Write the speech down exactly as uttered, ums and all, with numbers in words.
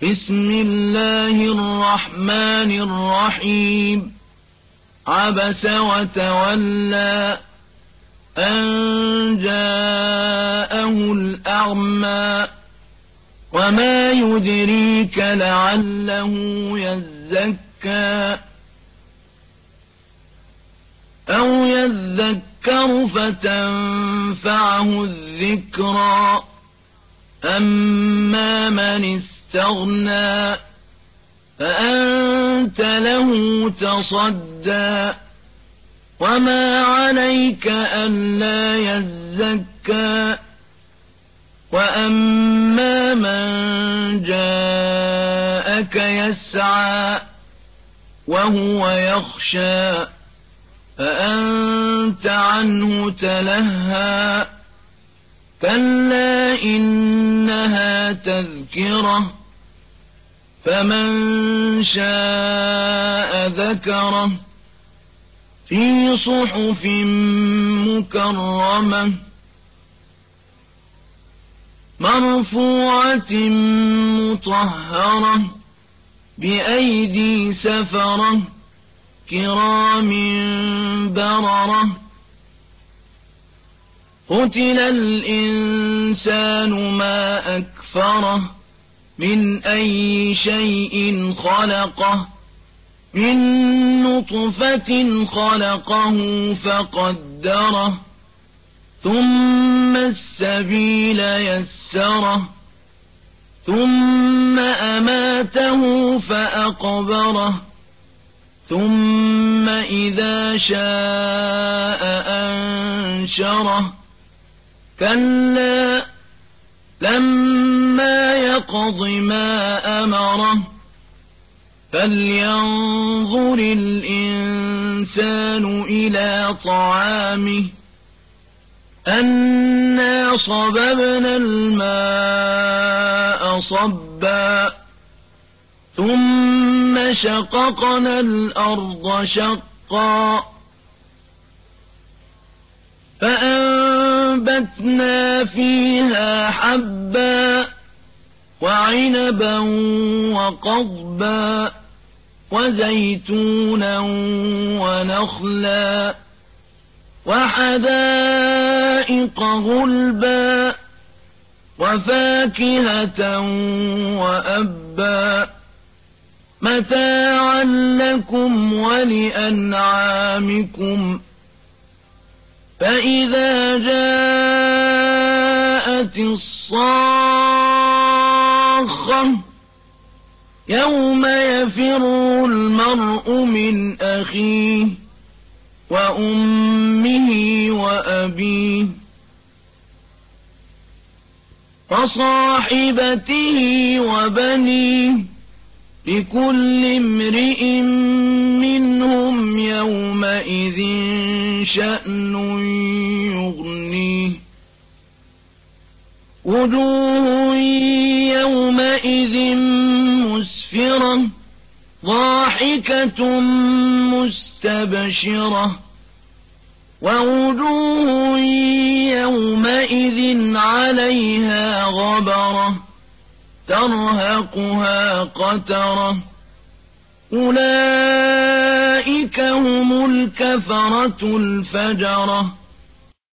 بسم الله الرحمن الرحيم عبس وتولى أن جاءه الأعمى وما يدريك لعله يزكى أو يذكر فتنفعه الذكرى أما من استغنى فأنت له تصدى وما عليك ألا يزكى وأما من جاءك يسعى وهو يخشى فأنت عنه تلهى كلا إنها تذكرة فمن شاء ذكره في صحف مكرمة مرفوعة مطهرة بأيدي سفرة كرام بررة قتل الإنسان ما أكفره من أي شيء خلقه من نطفة خلقه فقدره ثم السبيل يسره ثم أماته فأقبره ثم إذا شاء أنشره كلا لما يقض ما أمره فلينظر الإنسان إلى طعامه أنا صببنا الماء صبا ثم شققنا الأرض شقا فأنبتنا فيها حبا وعنبا وقضبا وزيتونا ونخلا وحدائق غلبا وفاكهة وأبا متاعا لكم ولأنعامكم فإذا جاءت الصاخة يوم يفر المرء من أخيه وأمه وأبيه وصاحبته وبنيه لكل امرئ منهم يومئذ شأن يغنيه وجوه يومئذ مسفرة ضاحكة مستبشرة ووجوه يومئذ عليها غبرة ترهقها قترة أولئك هم الكفرة الفجرة